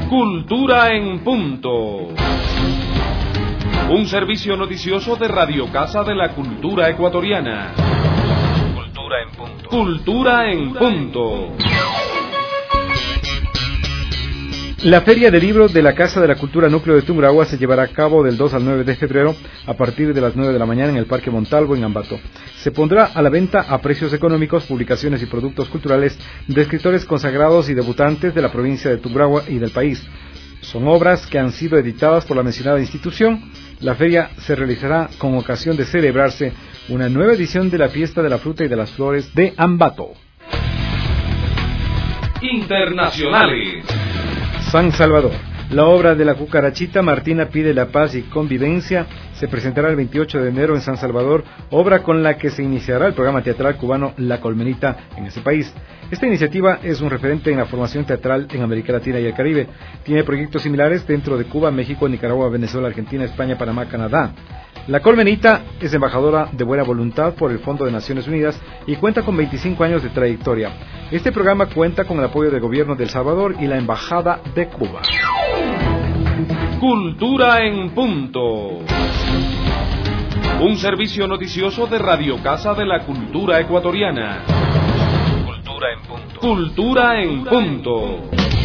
Cultura en Punto. Un servicio noticioso de Radio Casa de la Cultura Ecuatoriana. Cultura en Punto. Cultura en Punto. La Feria de Libros de la Casa de la Cultura Núcleo de Tungurahua se llevará a cabo del 2 al 9 de febrero a partir de las 9 de la mañana en el Parque Montalvo, en Ambato. Se pondrá a la venta a precios económicos publicaciones y productos culturales de escritores consagrados y debutantes de la provincia de Tungurahua y del país. Son obras que han sido editadas por la mencionada institución. La feria se realizará con ocasión de celebrarse una nueva edición de la Fiesta de la Fruta y de las Flores de Ambato. Internacionales. San Salvador. La obra de la cucarachita Martina pide la paz y convivencia se presentará el 28 de enero en San Salvador, obra con la que se iniciará el programa teatral cubano La Colmenita en ese país. Esta iniciativa es un referente en la formación teatral en América Latina y el Caribe. Tiene proyectos similares dentro de Cuba, México, Nicaragua, Venezuela, Argentina, España, Panamá, Canadá. La Colmenita es embajadora de buena voluntad por el Fondo de Naciones Unidas y cuenta con 25 años de trayectoria. Este programa cuenta con el apoyo del gobierno de El Salvador y la Embajada de Cuba. Cultura en Punto. Un servicio noticioso de Radio Casa de la Cultura Ecuatoriana. Cultura en Punto. Cultura en Punto.